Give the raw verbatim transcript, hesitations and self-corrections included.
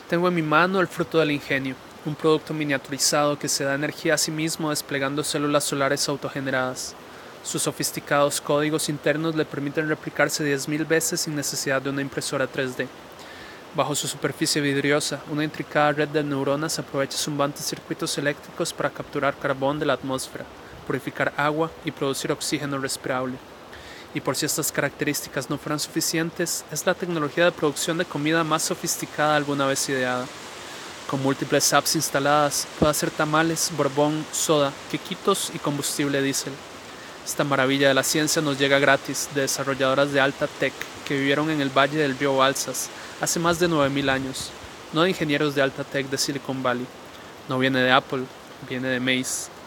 Tengo en mi mano el fruto del ingenio, un producto miniaturizado que se da energía a sí mismo desplegando células solares autogeneradas. Sus sofisticados códigos internos le permiten replicarse diez mil veces sin necesidad de una impresora tres D. Bajo su superficie vidriosa, una intricada red de neuronas aprovecha zumbantes circuitos eléctricos para capturar carbón de la atmósfera, purificar agua y producir oxígeno respirable. Y por si estas características no fueran suficientes, es la tecnología de producción de comida más sofisticada alguna vez ideada. Con múltiples apps instaladas, puede hacer tamales, borbón, soda, quequitos y combustible diésel. Esta maravilla de la ciencia nos llega gratis de desarrolladoras de alta tech que vivieron en el valle del río Balsas hace más de nueve mil años, no de ingenieros de alta tech de Silicon Valley. No viene de Apple, viene de Maze.